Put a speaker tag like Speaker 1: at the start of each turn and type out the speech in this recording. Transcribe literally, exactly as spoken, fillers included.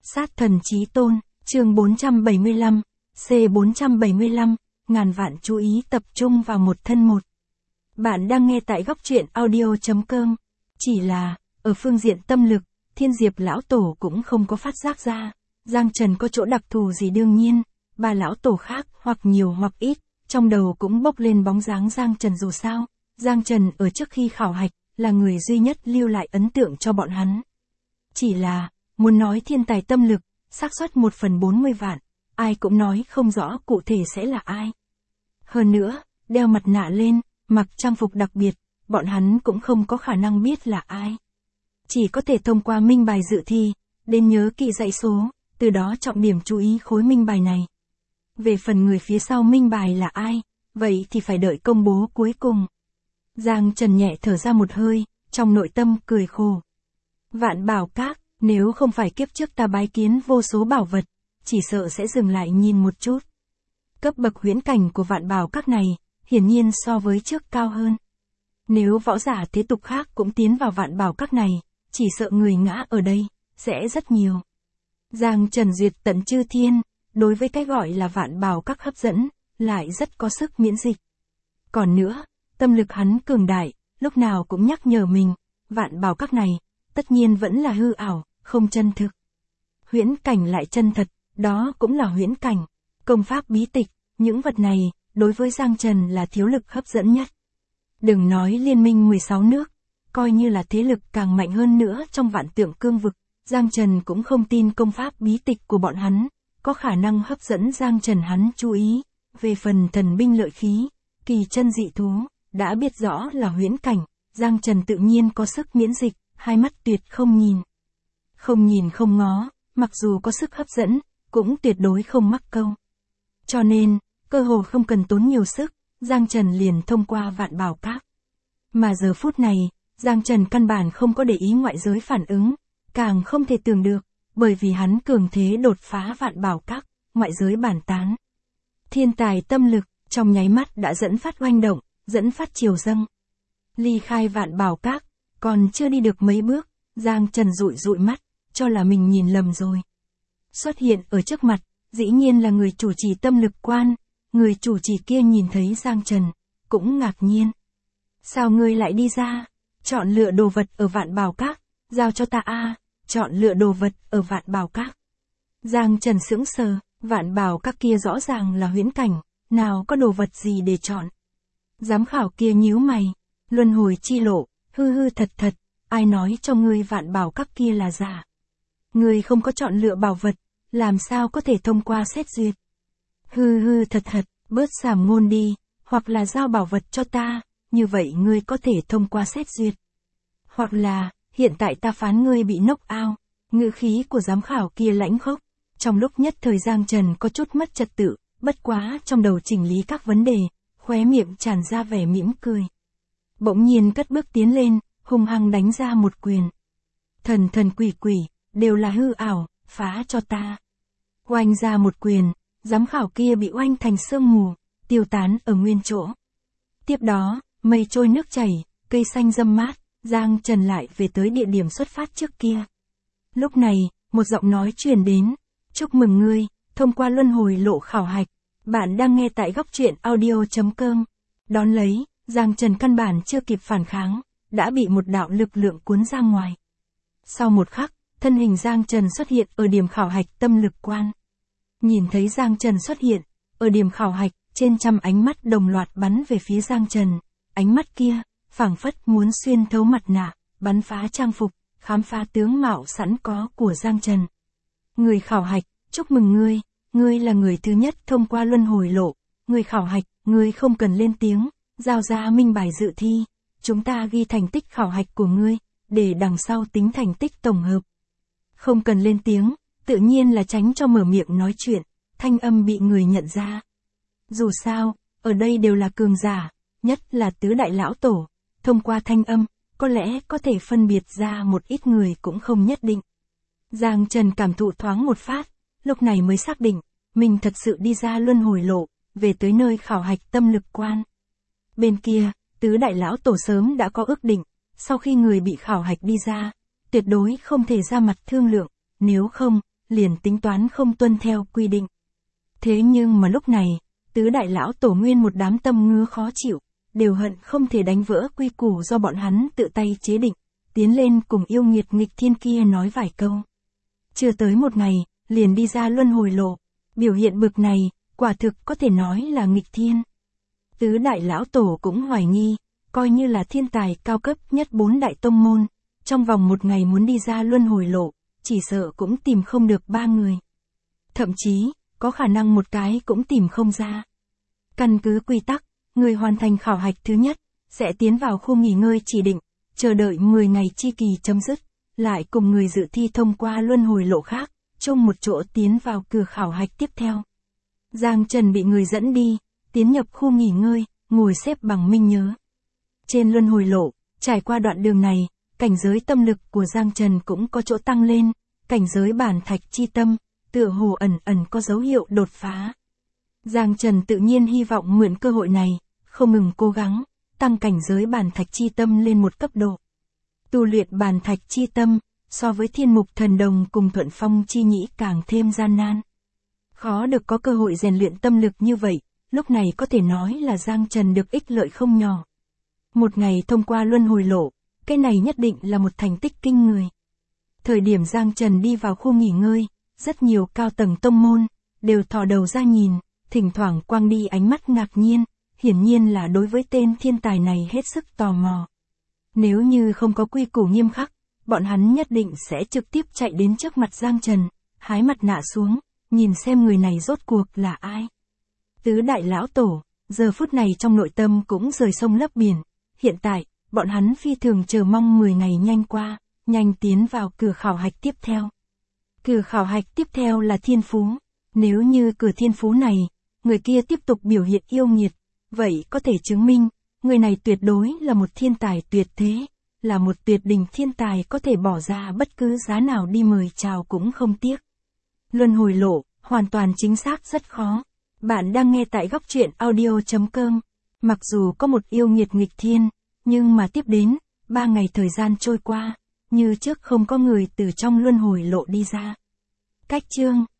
Speaker 1: Sát thần chí tôn, chương bốn trăm bảy mươi lăm, C bốn trăm bảy mươi lăm, ngàn vạn chú ý tập trung vào một thân một. Bạn đang nghe tại góc truyện audio.com. Chỉ là, ở phương diện tâm lực, Thiên Diệp lão tổ cũng không có phát giác ra. Giang Trần có chỗ đặc thù gì đương nhiên, ba lão tổ khác hoặc nhiều hoặc ít, trong đầu cũng bốc lên bóng dáng Giang Trần dù sao. Giang Trần ở trước khi khảo hạch, là người duy nhất lưu lại ấn tượng cho bọn hắn. Chỉ là, muốn nói thiên tài tâm lực, xác suất một phần bốn mươi vạn, ai cũng nói không rõ cụ thể sẽ là ai. Hơn nữa, đeo mặt nạ lên, mặc trang phục đặc biệt, bọn hắn cũng không có khả năng biết là ai. Chỉ có thể thông qua minh bài dự thi, đến nhớ kỹ dãy số, từ đó trọng điểm chú ý khối minh bài này. Về phần người phía sau minh bài là ai, vậy thì phải đợi công bố cuối cùng. Giang Trần nhẹ thở ra một hơi, trong nội tâm cười khổ. Vạn Bảo Các, nếu không phải kiếp trước ta bái kiến vô số bảo vật, chỉ sợ sẽ dừng lại nhìn một chút. Cấp bậc huyễn cảnh của Vạn Bảo Các này, hiển nhiên so với trước cao hơn. Nếu võ giả thế tục khác cũng tiến vào Vạn Bảo Các này, chỉ sợ người ngã ở đây, sẽ rất nhiều. Giang Trần duyệt tận chư thiên, đối với cái gọi là Vạn Bảo Các hấp dẫn, lại rất có sức miễn dịch. Còn nữa, tâm lực hắn cường đại, lúc nào cũng nhắc nhở mình, Vạn Bảo Các này, tất nhiên vẫn là hư ảo, không chân thực. Huyễn cảnh lại chân thật, đó cũng là huyễn cảnh. Công pháp bí tịch, những vật này, đối với Giang Trần là thiếu lực hấp dẫn nhất. Đừng nói liên minh mười sáu nước, coi như là thế lực càng mạnh hơn nữa trong vạn tượng cương vực, Giang Trần cũng không tin công pháp bí tịch của bọn hắn, có khả năng hấp dẫn Giang Trần hắn chú ý. Về phần thần binh lợi khí, kỳ chân dị thú, đã biết rõ là huyễn cảnh, Giang Trần tự nhiên có sức miễn dịch, hai mắt tuyệt không nhìn. Không nhìn không ngó, mặc dù có sức hấp dẫn, cũng tuyệt đối không mắc câu. Cho nên, cơ hồ không cần tốn nhiều sức, Giang Trần liền thông qua Vạn Bảo Các. Mà giờ phút này, Giang Trần căn bản không có để ý ngoại giới phản ứng, càng không thể tưởng được, bởi vì hắn cường thế đột phá Vạn Bảo Các, ngoại giới bản tán. Thiên tài tâm lực, trong nháy mắt đã dẫn phát oanh động, dẫn phát chiều dâng. Ly khai Vạn Bảo Các, còn chưa đi được mấy bước, Giang Trần dụi dụi mắt, cho là mình nhìn lầm rồi. Xuất hiện ở trước mặt, dĩ nhiên là người chủ trì tâm lực quan, người chủ trì kia nhìn thấy Giang Trần, cũng ngạc nhiên. Sao ngươi lại đi ra? Chọn lựa đồ vật ở Vạn Bảo Các, giao cho ta a, chọn lựa đồ vật ở Vạn Bảo Các. Giang Trần sững sờ, Vạn Bảo Các kia rõ ràng là huyễn cảnh, nào có đồ vật gì để chọn. Giám khảo kia nhíu mày, luân hồi chi lộ, hư hư thật thật, ai nói cho ngươi Vạn Bảo Các kia là giả. Ngươi không có chọn lựa bảo vật, làm sao có thể thông qua xét duyệt. Hư hư thật thật, bớt sàm ngôn đi, hoặc là giao bảo vật cho ta, như vậy ngươi có thể thông qua xét duyệt. Hoặc là, hiện tại ta phán ngươi bị knock out, ngữ khí của giám khảo kia lãnh khốc. Trong lúc nhất thời Giang Trần có chút mất trật tự, bất quá trong đầu chỉnh lý các vấn đề, khóe miệng tràn ra vẻ mỉm cười. Bỗng nhiên cất bước tiến lên, hung hăng đánh ra một quyền. Thần thần quỷ quỷ, đều là hư ảo, phá cho ta. Oanh ra một quyền, giám khảo kia bị oanh thành sương mù, tiêu tán ở nguyên chỗ. Tiếp đó, mây trôi nước chảy, cây xanh râm mát, Giang Trần lại về tới địa điểm xuất phát trước kia. Lúc này, một giọng nói truyền đến, chúc mừng ngươi, thông qua luân hồi lộ khảo hạch, bạn đang nghe tại góc truyện audio.com. Đón lấy, Giang Trần căn bản chưa kịp phản kháng, đã bị một đạo lực lượng cuốn ra ngoài. Sau một khắc, thân hình Giang Trần xuất hiện ở điểm khảo hạch tâm lực quan. Nhìn thấy Giang Trần xuất hiện, ở điểm khảo hạch, trên trăm ánh mắt đồng loạt bắn về phía Giang Trần. Ánh mắt kia, phảng phất muốn xuyên thấu mặt nạ, bắn phá trang phục, khám phá tướng mạo sẵn có của Giang Trần. Người khảo hạch, chúc mừng ngươi, ngươi là người thứ nhất thông qua luân hồi lộ. Người khảo hạch, ngươi không cần lên tiếng, giao ra minh bài dự thi. Chúng ta ghi thành tích khảo hạch của ngươi, để đằng sau tính thành tích tổng hợp. Không cần lên tiếng, tự nhiên là tránh cho mở miệng nói chuyện, thanh âm bị người nhận ra. Dù sao, ở đây đều là cường giả, nhất là tứ đại lão tổ, thông qua thanh âm, có lẽ có thể phân biệt ra một ít người cũng không nhất định. Giang Trần cảm thụ thoáng một phát, lúc này mới xác định, mình thật sự đi ra luân hồi lộ, về tới nơi khảo hạch tâm lực quan. Bên kia, tứ đại lão tổ sớm đã có ước định, sau khi người bị khảo hạch đi ra, tuyệt đối không thể ra mặt thương lượng, nếu không, liền tính toán không tuân theo quy định. Thế nhưng mà lúc này, tứ đại lão tổ nguyên một đám tâm ngứa khó chịu, đều hận không thể đánh vỡ quy củ do bọn hắn tự tay chế định, tiến lên cùng yêu nghiệt nghịch thiên kia nói vài câu. Chưa tới một ngày, liền đi ra luân hồi lộ, biểu hiện bực này, quả thực có thể nói là nghịch thiên. Tứ đại lão tổ cũng hoài nghi, coi như là thiên tài cao cấp nhất bốn đại tông môn, trong vòng một ngày muốn đi ra luân hồi lộ, chỉ sợ cũng tìm không được ba người. Thậm chí, có khả năng một cái cũng tìm không ra. Căn cứ quy tắc, người hoàn thành khảo hạch thứ nhất, sẽ tiến vào khu nghỉ ngơi chỉ định, chờ đợi mười ngày chi kỳ chấm dứt, lại cùng người dự thi thông qua luân hồi lộ khác, chung một chỗ tiến vào cửa khảo hạch tiếp theo. Giang Trần bị người dẫn đi, tiến nhập khu nghỉ ngơi, ngồi xếp bằng minh nhớ. Trên luân hồi lộ, trải qua đoạn đường này, cảnh giới tâm lực của Giang Trần cũng có chỗ tăng lên, cảnh giới bản thạch chi tâm, tựa hồ ẩn ẩn có dấu hiệu đột phá. Giang Trần tự nhiên hy vọng mượn cơ hội này, không ngừng cố gắng, tăng cảnh giới bản thạch chi tâm lên một cấp độ. Tu luyện bản thạch chi tâm, so với thiên mục thần đồng cùng thuận phong chi nhĩ càng thêm gian nan. Khó được có cơ hội rèn luyện tâm lực như vậy, lúc này có thể nói là Giang Trần được ích lợi không nhỏ. Một ngày thông qua luân hồi lộ, cái này nhất định là một thành tích kinh người. Thời điểm Giang Trần đi vào khu nghỉ ngơi, rất nhiều cao tầng tông môn, đều thò đầu ra nhìn, thỉnh thoảng quang đi ánh mắt ngạc nhiên, hiển nhiên là đối với tên thiên tài này hết sức tò mò. Nếu như không có quy củ nghiêm khắc, bọn hắn nhất định sẽ trực tiếp chạy đến trước mặt Giang Trần, hái mặt nạ xuống, nhìn xem người này rốt cuộc là ai. Tứ đại lão tổ, giờ phút này trong nội tâm cũng rời sông lấp biển, hiện tại, bọn hắn phi thường chờ mong mười ngày nhanh qua, nhanh tiến vào cửa khảo hạch tiếp theo. Cửa khảo hạch tiếp theo là thiên phú, nếu như cửa thiên phú này, người kia tiếp tục biểu hiện yêu nghiệt, vậy có thể chứng minh, người này tuyệt đối là một thiên tài tuyệt thế, là một tuyệt đỉnh thiên tài có thể bỏ ra bất cứ giá nào đi mời chào cũng không tiếc. Luân hồi lộ, hoàn toàn chính xác rất khó. Bạn đang nghe tại góc truyện audio chấm com. Mặc dù có một yêu nghiệt nghịch thiên, nhưng mà tiếp đến, ba ngày thời gian trôi qua, như trước không có người từ trong luân hồi lộ đi ra. Cách chương